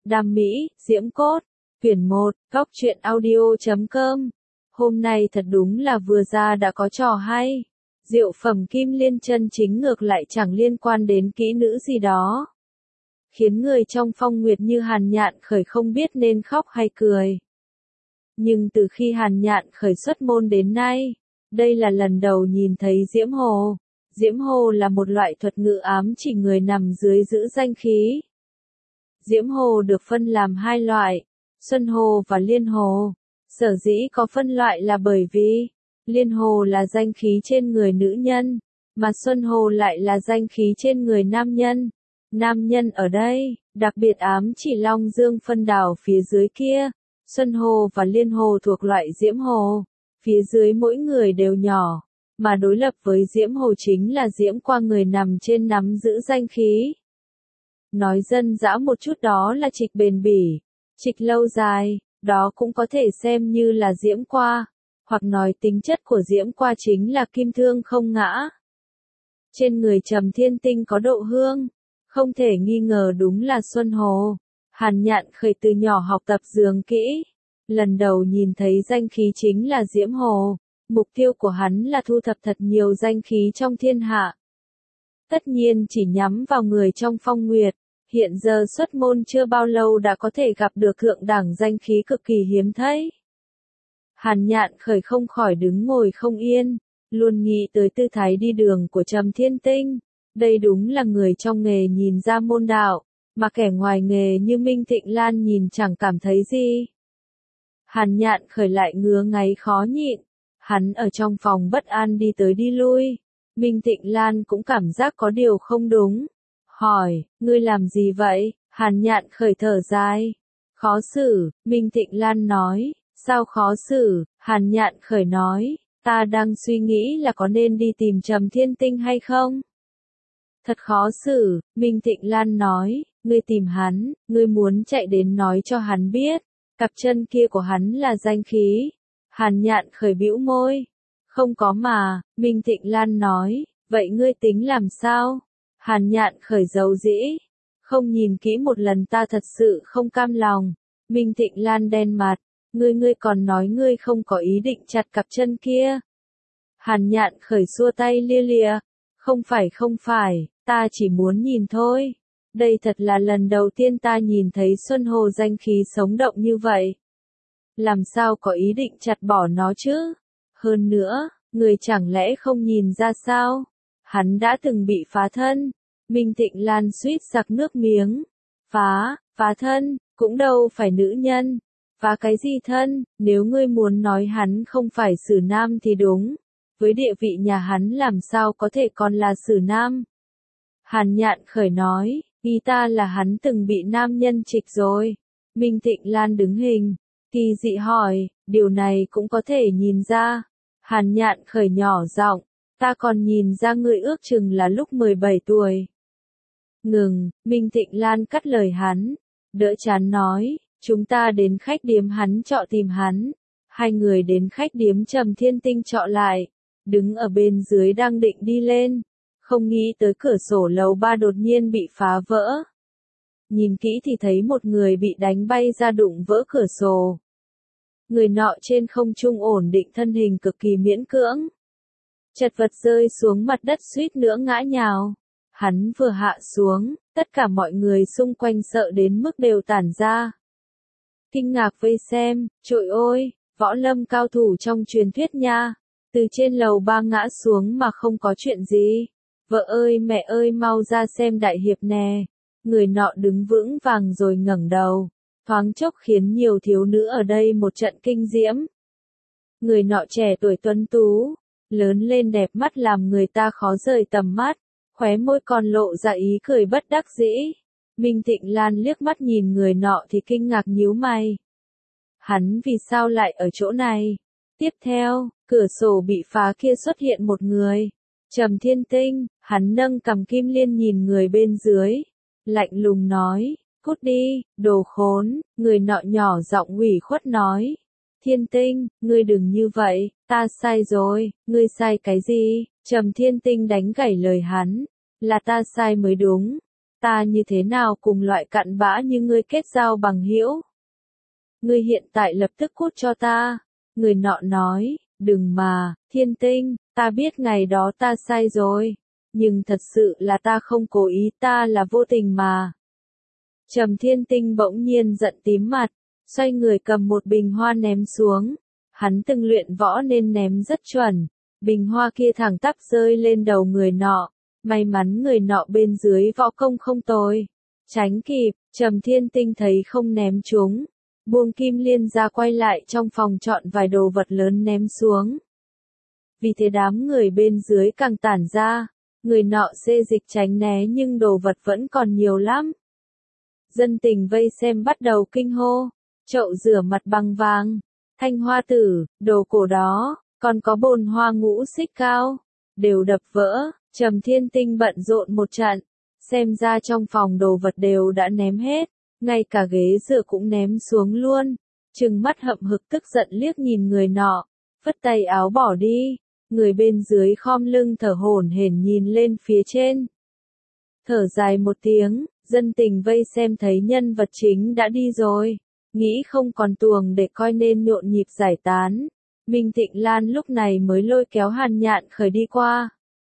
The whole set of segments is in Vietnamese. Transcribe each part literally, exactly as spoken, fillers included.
Đam mỹ, diễm cốt. Quyển một, góc truyện audio chấm com. Hôm nay thật đúng là vừa ra đã có trò hay. Diệu phẩm kim liên chân chính ngược lại chẳng liên quan đến kỹ nữ gì đó. Khiến người trong phong nguyệt như Hàn Nhạn Khởi không biết nên khóc hay cười. Nhưng từ khi Hàn Nhạn Khởi xuất môn đến nay, đây là lần đầu nhìn thấy Diễm Hồ. Diễm Hồ là một loại thuật ngữ ám chỉ người nằm dưới giữ danh khí. Diễm Hồ được phân làm hai loại, Xuân Hồ và Liên Hồ. Sở dĩ có phân loại là bởi vì, Liên Hồ là danh khí trên người nữ nhân, mà Xuân Hồ lại là danh khí trên người nam nhân. Nam nhân ở đây, đặc biệt ám chỉ Long Dương phân đảo phía dưới kia. Xuân Hồ và Liên Hồ thuộc loại Diễm Hồ, phía dưới mỗi người đều nhỏ, mà đối lập với Diễm Hồ chính là Diễm qua người nằm trên nắm giữ danh khí. Nói dân dã một chút đó là trịch bền bỉ, trịch lâu dài, đó cũng có thể xem như là Diễm qua, hoặc nói tính chất của Diễm qua chính là kim thương không ngã. Trên người Trầm Thiên Tinh có độ hương, không thể nghi ngờ đúng là Xuân Hồ. Hàn Nhạn Khởi từ nhỏ học tập dường kỹ, lần đầu nhìn thấy danh khí chính là Diễm Hồ, mục tiêu của hắn là thu thập thật nhiều danh khí trong thiên hạ. Tất nhiên chỉ nhắm vào người trong phong nguyệt, hiện giờ xuất môn chưa bao lâu đã có thể gặp được thượng đẳng danh khí cực kỳ hiếm thấy. Hàn Nhạn Khởi không khỏi đứng ngồi không yên, luôn nghĩ tới tư thái đi đường của Trầm Thiên Tinh, đây đúng là người trong nghề nhìn ra môn đạo. Mà kẻ ngoài nghề như Minh Thịnh Lan nhìn chẳng cảm thấy gì. Hàn Nhạn Khởi lại ngứa ngáy khó nhịn. Hắn ở trong phòng bất an đi tới đi lui. Minh Thịnh Lan cũng cảm giác có điều không đúng. Hỏi, ngươi làm gì vậy? Hàn Nhạn Khởi thở dài. Khó xử, Minh Thịnh Lan nói. Sao khó xử? Hàn Nhạn Khởi nói. Ta đang suy nghĩ là có nên đi tìm Trầm Thiên Tinh hay không? Thật khó xử, Minh Thịnh Lan nói. Ngươi tìm hắn, ngươi muốn chạy đến nói cho hắn biết, cặp chân kia của hắn là danh khí. Hàn Nhạn Khởi bĩu môi. Không có mà, Minh Thịnh Lan nói, vậy ngươi tính làm sao? Hàn Nhạn Khởi giấu dĩ. Không nhìn kỹ một lần ta thật sự không cam lòng. Minh Thịnh Lan đen mặt, ngươi ngươi còn nói ngươi không có ý định chặt cặp chân kia. Hàn Nhạn Khởi xua tay lia lịa. Không phải không phải, ta chỉ muốn nhìn thôi. Đây thật là lần đầu tiên ta nhìn thấy Xuân Hồ danh khí sống động như vậy. Làm sao có ý định chặt bỏ nó chứ? Hơn nữa, người chẳng lẽ không nhìn ra sao? Hắn đã từng bị phá thân. Minh Thịnh Lan suýt sặc nước miếng. Phá, phá thân, cũng đâu phải nữ nhân. Phá cái gì thân, nếu ngươi muốn nói hắn không phải xử nam thì đúng. Với địa vị nhà hắn làm sao có thể còn là xử nam? Hàn Nhạn Khởi nói. Ý ta là hắn từng bị nam nhân trịch rồi. Minh Thịnh Lan đứng hình, kỳ dị hỏi, điều này cũng có thể nhìn ra. Hàn Nhạn Khởi nhỏ giọng, ta còn nhìn ra ngươi ước chừng là lúc mười bảy tuổi. Ngừng, Minh Thịnh Lan cắt lời hắn, đỡ chán nói, chúng ta đến khách điếm hắn trọ tìm hắn. Hai người đến khách điếm Trầm Thiên Tinh trọ lại, đứng ở bên dưới đang định đi lên. Không nghĩ tới cửa sổ lầu ba đột nhiên bị phá vỡ. Nhìn kỹ thì thấy một người bị đánh bay ra đụng vỡ cửa sổ. Người nọ trên không trung ổn định thân hình cực kỳ miễn cưỡng. Chật vật rơi xuống mặt đất suýt nữa ngã nhào. Hắn vừa hạ xuống, tất cả mọi người xung quanh sợ đến mức đều tản ra. Kinh ngạc vây xem, trội ôi, võ lâm cao thủ trong truyền thuyết nha. Từ trên lầu ba ngã xuống mà không có chuyện gì. Vợ ơi mẹ ơi mau ra xem đại hiệp nè. Người nọ đứng vững vàng rồi ngẩng đầu. Thoáng chốc khiến nhiều thiếu nữ ở đây một trận kinh diễm. Người nọ trẻ tuổi tuấn tú, lớn lên đẹp mắt làm người ta khó rời tầm mắt. Khóe môi còn lộ ra ý cười bất đắc dĩ. Minh Thịnh Lan liếc mắt nhìn người nọ thì kinh ngạc nhíu mày. Hắn vì sao lại ở chỗ này? Tiếp theo, cửa sổ bị phá kia xuất hiện một người. Trầm Thiên Tinh, hắn nâng cằm kim liên nhìn người bên dưới. Lạnh lùng nói, cút đi, đồ khốn, người nọ nhỏ giọng ủy khuất nói. Thiên Tinh, ngươi đừng như vậy, ta sai rồi, ngươi sai cái gì? Trầm Thiên Tinh đánh gãy lời hắn, là ta sai mới đúng. ta như thế nào cùng loại cặn bã như ngươi kết giao bằng hữu? Ngươi hiện tại lập tức cút cho ta. Người nọ nói, đừng mà, Thiên Tinh, ta biết ngày đó ta sai rồi. Nhưng thật sự là ta không cố ý, ta là vô tình mà. Trầm Thiên Tinh bỗng nhiên giận tím mặt, xoay người cầm một bình hoa ném xuống. Hắn từng luyện võ nên ném rất chuẩn. Bình hoa kia thẳng tắp rơi lên đầu người nọ. May mắn người nọ bên dưới võ công không tồi. Tránh kịp, Trầm Thiên Tinh thấy không ném trúng. Buông kim liên ra quay lại trong phòng chọn vài đồ vật lớn ném xuống. Vì thế đám người bên dưới càng tản ra. Người nọ xê dịch tránh né nhưng đồ vật vẫn còn nhiều lắm. Dân tình vây xem bắt đầu kinh hô. Chậu rửa mặt bằng vàng, thanh hoa tử, đồ cổ đó, còn có bồn hoa ngũ xích cao. Đều đập vỡ, Trầm Thiên Tinh bận rộn một trận. Xem ra trong phòng đồ vật đều đã ném hết. Ngay cả ghế dựa cũng ném xuống luôn. Trừng mắt hậm hực tức giận liếc nhìn người nọ. Phất tay áo bỏ đi. Người bên dưới khom lưng thở hổn hển nhìn lên phía trên. Thở dài một tiếng, dân tình vây xem thấy nhân vật chính đã đi rồi. Nghĩ không còn tuồng để coi nên nhộn nhịp giải tán. Minh Thịnh Lan lúc này mới lôi kéo Hàn Nhạn Khởi đi qua.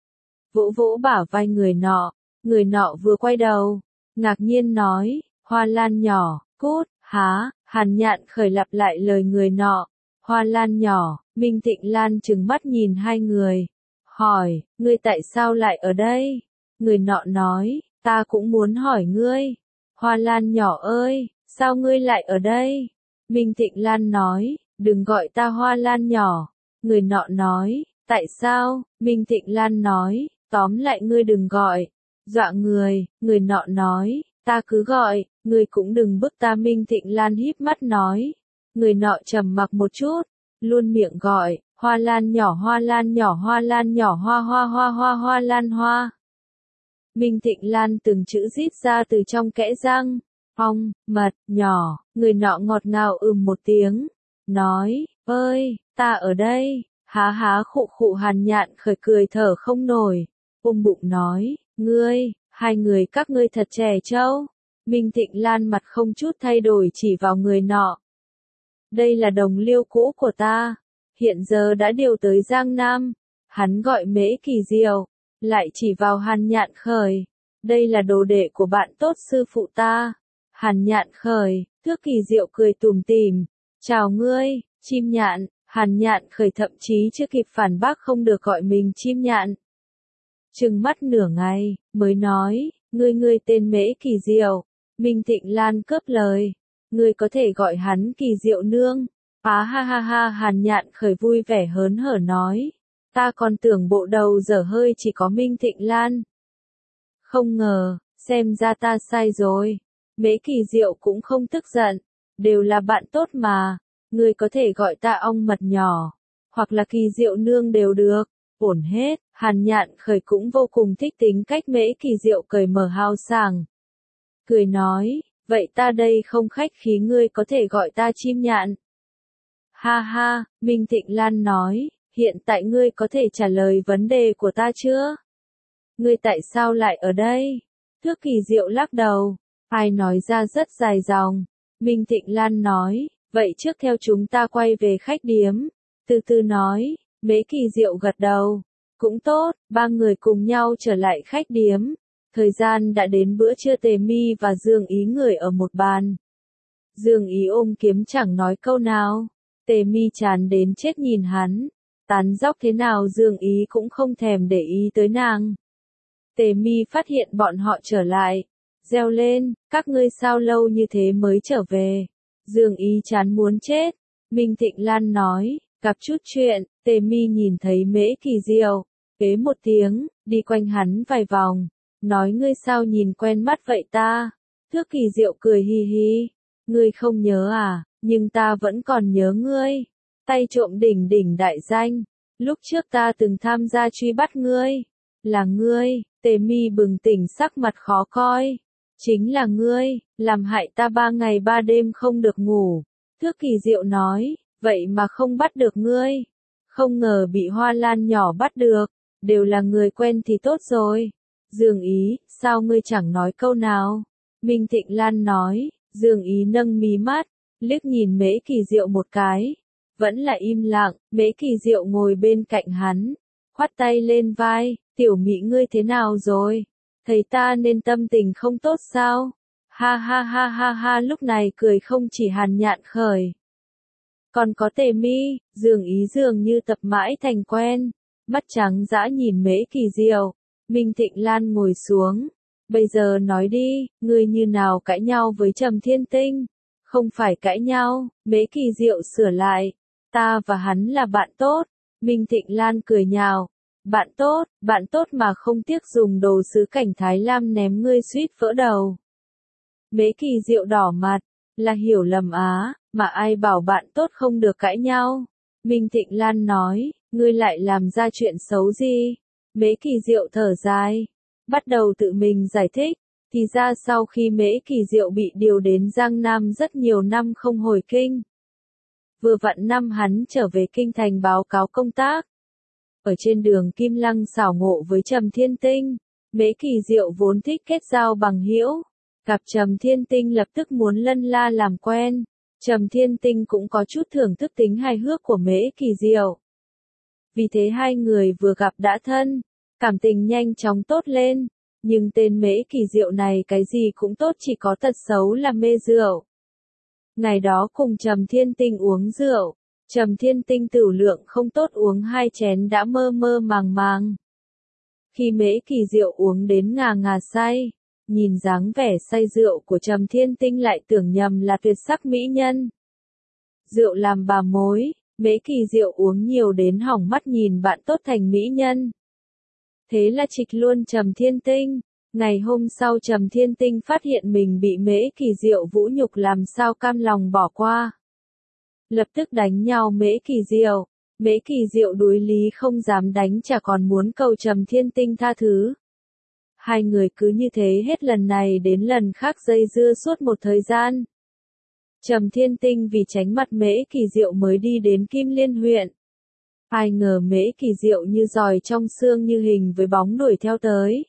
Vỗ vỗ bả vai người nọ. Người nọ vừa quay đầu. Ngạc nhiên nói, Hoa Lan nhỏ, cút, há, Hàn Nhạn Khởi lặp lại lời người nọ. Hoa Lan nhỏ, Minh Thịnh Lan trừng mắt nhìn hai người. Hỏi, ngươi tại sao lại ở đây? Người nọ nói, ta cũng muốn hỏi ngươi. Hoa Lan nhỏ ơi, sao ngươi lại ở đây? Minh Thịnh Lan nói, đừng gọi ta Hoa Lan nhỏ. Người nọ nói, tại sao? Minh Thịnh Lan nói, tóm lại ngươi đừng gọi. Dọa người, người nọ nói, ta cứ gọi, ngươi cũng đừng bức ta. Minh Thịnh Lan híp mắt nói. Người nọ trầm mặc một chút, luôn miệng gọi, Hoa Lan nhỏ, Hoa Lan nhỏ, Hoa Lan nhỏ, hoa hoa hoa hoa hoa lan hoa. Minh Thịnh Lan từng chữ rít ra từ trong kẽ răng, ong, mật, nhỏ, người nọ ngọt ngào ừm một tiếng, nói, ơi, ta ở đây, há há khụ khụ. Hàn Nhạn Khởi cười thở không nổi, ôm bụng nói, ngươi, hai người các ngươi thật trẻ trâu. Minh Thịnh Lan mặt không chút thay đổi chỉ vào người nọ. Đây là đồng liêu cũ của ta, hiện giờ đã điều tới Giang Nam. Hắn gọi Mễ Kỳ Diệu, lại chỉ vào Hàn Nhạn Khởi. Đây là đồ đệ của bạn tốt sư phụ ta. Hàn Nhạn Khởi, Thước Kỳ Diệu cười tủm tỉm, chào ngươi, chim nhạn. Hàn Nhạn Khởi thậm chí chưa kịp phản bác không được gọi mình chim nhạn. Trừng mắt nửa ngày, mới nói, ngươi ngươi tên Mễ Kỳ Diệu. Minh Thịnh Lan cướp lời. Ngươi có thể gọi hắn Kỳ Diệu nương. Á ha ha ha. Hàn Nhạn Khởi vui vẻ hớn hở nói. Ta còn tưởng bộ đầu dở hơi chỉ có Minh Thịnh Lan. Không ngờ, xem ra ta sai rồi. Mễ Kỳ Diệu cũng không tức giận. Đều là bạn tốt mà. Ngươi có thể gọi ta ong mật nhỏ. Hoặc là Kỳ Diệu nương đều được. Ổn hết. Hàn Nhạn Khởi cũng vô cùng thích tính cách Mễ Kỳ Diệu cởi mở hào sảng. Cười nói. Vậy ta đây không khách khí, ngươi có thể gọi ta chim nhạn. Ha ha, Minh Thịnh Lan nói, hiện tại ngươi có thể trả lời vấn đề của ta chưa? Ngươi tại sao lại ở đây? Thước Kỳ Diệu lắc đầu, ai nói ra rất dài dòng. Minh Thịnh Lan nói, vậy trước theo chúng ta quay về khách điếm. Từ từ nói, Mễ Kỳ Diệu gật đầu. Cũng tốt, ba người cùng nhau trở lại khách điếm. Thời gian đã đến bữa trưa. Tề Mi và Dương Ý ngồi ở một bàn. Dương Ý ôm kiếm chẳng nói câu nào. Tề Mi chán đến chết nhìn hắn. Tán dóc thế nào Dương Ý cũng không thèm để ý tới nàng. Tề Mi phát hiện bọn họ trở lại. Reo lên, các ngươi sao lâu như thế mới trở về. Dương Ý chán muốn chết. Minh Thịnh Lan nói, gặp chút chuyện. Tề Mi nhìn thấy Mễ Kỳ Diệu, ế một tiếng, đi quanh hắn vài vòng. Nói ngươi sao nhìn quen mắt vậy ta? Thước Kỳ Diệu cười hi hi. Ngươi không nhớ à, nhưng ta vẫn còn nhớ ngươi. Tay trộm đỉnh đỉnh đại danh. Lúc trước ta từng tham gia truy bắt ngươi. Là ngươi. Tề Mi bừng tỉnh sắc mặt khó coi. Chính là ngươi, làm hại ta ba ngày ba đêm không được ngủ. Thước Kỳ Diệu nói, vậy mà không bắt được ngươi. Không ngờ bị Hoa Lan nhỏ bắt được. Đều là người quen thì tốt rồi. Dương Ý, sao ngươi chẳng nói câu nào? Minh Thịnh Lan nói, Dương Ý nâng mí mắt, liếc nhìn Mễ Kỳ Diệu một cái. Vẫn là im lặng, Mễ Kỳ Diệu ngồi bên cạnh hắn, khoát tay lên vai, tiểu Mỹ ngươi thế nào rồi? Thấy ta nên tâm tình không tốt sao? Ha ha ha ha ha, lúc này cười không chỉ Hàn Nhạn khởi. Còn có Tề Mi, Dương Ý dường như tập mãi thành quen, mắt trắng dã nhìn Mễ Kỳ Diệu. Minh Thịnh Lan ngồi xuống, bây giờ nói đi, ngươi như nào cãi nhau với Trầm Thiên Tinh? Không phải cãi nhau, Mễ Kỳ Diệu sửa lại, ta và hắn là bạn tốt. Minh Thịnh Lan cười nhạo, bạn tốt, bạn tốt mà không tiếc dùng đồ sứ cảnh Thái Lam ném ngươi suýt vỡ đầu. Mễ Kỳ Diệu đỏ mặt, là hiểu lầm á, mà ai bảo bạn tốt không được cãi nhau. Minh Thịnh Lan nói, ngươi lại làm ra chuyện xấu gì? Mễ Kỳ Diệu thở dài, bắt đầu tự mình giải thích, thì ra sau khi Mễ Kỳ Diệu bị điều đến Giang Nam rất nhiều năm không hồi kinh. Vừa vặn năm hắn trở về kinh thành báo cáo công tác. Ở trên đường Kim Lăng xảo ngộ với Trầm Thiên Tinh, Mễ Kỳ Diệu vốn thích kết giao bằng hữu, gặp Trầm Thiên Tinh lập tức muốn lân la làm quen. Trầm Thiên Tinh cũng có chút thưởng thức tính hài hước của Mễ Kỳ Diệu. Vì thế hai người vừa gặp đã thân, cảm tình nhanh chóng tốt lên, nhưng tên Mễ Kỳ Diệu này cái gì cũng tốt chỉ có tật xấu là mê rượu. Ngày đó cùng Trầm Thiên Tinh uống rượu, Trầm Thiên Tinh tửu lượng không tốt uống hai chén đã mơ mơ màng màng. Khi Mễ Kỳ Diệu uống đến ngà ngà say, nhìn dáng vẻ say rượu của Trầm Thiên Tinh lại tưởng nhầm là tuyệt sắc mỹ nhân. Rượu làm bà mối, Mễ Kỳ Diệu uống nhiều đến hỏng mắt nhìn bạn tốt thành mỹ nhân. Thế là trịch luôn Trầm Thiên Tinh. Ngày hôm sau Trầm Thiên Tinh phát hiện mình bị Mễ Kỳ Diệu vũ nhục làm sao cam lòng bỏ qua. Lập tức đánh nhau Mễ Kỳ Diệu. Mễ Kỳ Diệu đuối lý không dám đánh chả còn muốn cầu Trầm Thiên Tinh tha thứ. Hai người cứ như thế hết lần này đến lần khác dây dưa suốt một thời gian. Trầm Thiên Tinh vì tránh mặt Mễ Kỳ Diệu mới đi đến Kim Liên huyện. Ai ngờ Mễ Kỳ Diệu như giòi trong xương như hình với bóng đuổi theo tới.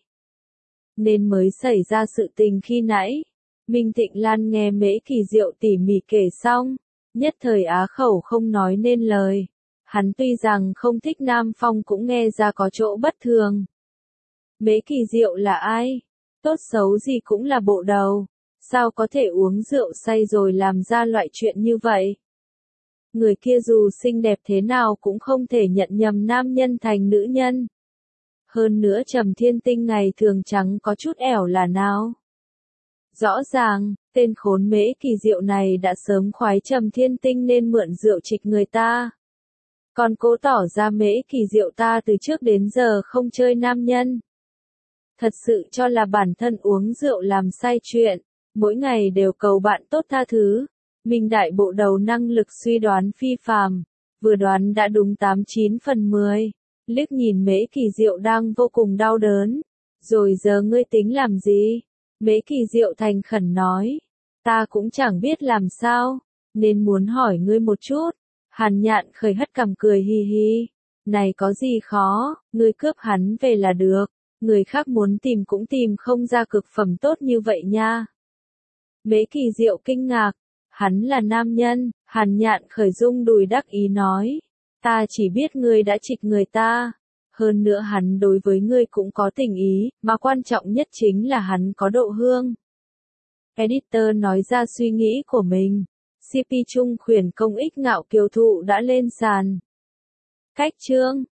Nên mới xảy ra sự tình khi nãy. Minh Thịnh Lan nghe Mễ Kỳ Diệu tỉ mỉ kể xong, nhất thời á khẩu không nói nên lời. Hắn tuy rằng không thích Nam Phong cũng nghe ra có chỗ bất thường. Mễ Kỳ Diệu là ai? Tốt xấu gì cũng là bộ đầu. Sao có thể uống rượu say rồi làm ra loại chuyện như vậy? Người kia dù xinh đẹp thế nào cũng không thể nhận nhầm nam nhân thành nữ nhân. Hơn nữa Trầm Thiên Tinh ngày thường chẳng có chút ẻo là nào. Rõ ràng, tên khốn Mễ Kỳ Diệu này đã sớm khoái Trầm Thiên Tinh nên mượn rượu trịch người ta. Còn cố tỏ ra Mễ Kỳ Diệu ta từ trước đến giờ không chơi nam nhân. Thật sự cho là bản thân uống rượu làm sai chuyện, mỗi ngày đều cầu bạn tốt tha thứ. Minh đại bộ đầu năng lực suy đoán phi phàm, vừa đoán đã đúng tám chín phần mười. Liếc nhìn Mễ Kỳ Diệu đang vô cùng đau đớn. Rồi giờ ngươi tính làm gì? Mễ Kỳ Diệu thành khẩn nói. Ta cũng chẳng biết làm sao, nên muốn hỏi ngươi một chút. Hàn Nhạn khởi hất cằm cười hi hi. Này có gì khó, ngươi cướp hắn về là được. Người khác muốn tìm cũng tìm không ra cực phẩm tốt như vậy nha. Mễ Kỳ Diệu kinh ngạc. Hắn là nam nhân, Hàn Nhạn khởi rung đùi đắc ý nói. Ta chỉ biết ngươi đã trịch người ta. Hơn nữa hắn đối với ngươi cũng có tình ý, mà quan trọng nhất chính là hắn có độ hương. Editor nói ra suy nghĩ của mình. xê pê Trung khuyển công ích ngạo kiều thụ đã lên sàn. Cách chương